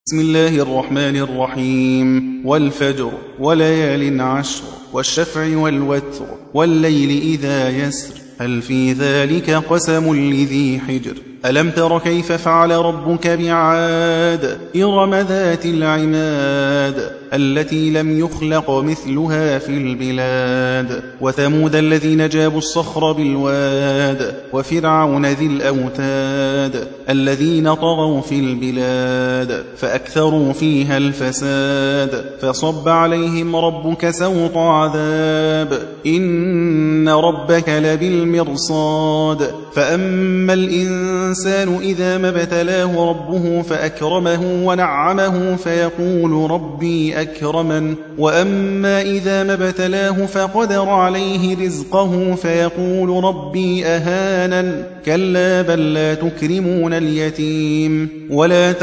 بسم الله الرحمن الرحيم والفجر وليال عشر والشفع والوتر والليل إذا يسر هل في ذلك قسم لذي حجر ألم تر كيف فعل ربك بعاد إرم ذات العماد التي لم يخلق مثلها في البلاد وثمود الذين جابوا الصخر بالواد وفرعون ذي الأوتاد الذين طغوا في البلاد فأكثروا فيها الفساد فصب عليهم ربك سوط عذاب إن ربك لبالمرصاد فأما الإنسان إذا ما ابتلاه ربه فأكرمه ونعمه فيقول ربي أكرمن وأما إذا ما ابتلاه فقدر عليه رزقه فيقول ربي أهانن كلا بل لا تكرمون اليتيم ولا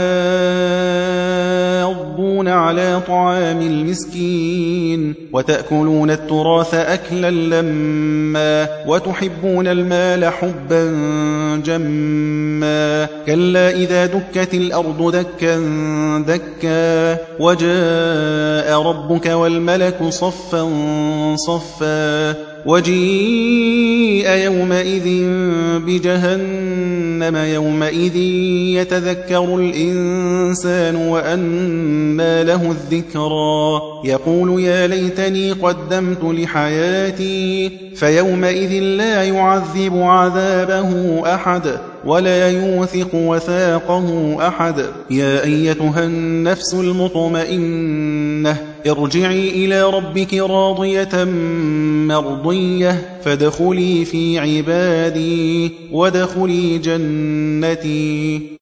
تحاضون على طعام المسكين وتأكلون التراث أكلا لما وتحبون المال حبا جما كلا إذا دكت الأرض دكا دكا وجاء ربك والملك صفا صفا وجيء يومئذ بجهنم يومئذ يتذكر الإنسان وأنى له الذكرى يقول يا ليتني قدمت لحياتي فيومئذ لا يعذب عذابه أحد ولا يوثق وثاقه أحد يا أيتها النفس المطمئنة ارجعي إلى ربك راضية مرضية فادخلي في عبادي وادخلي جنتي.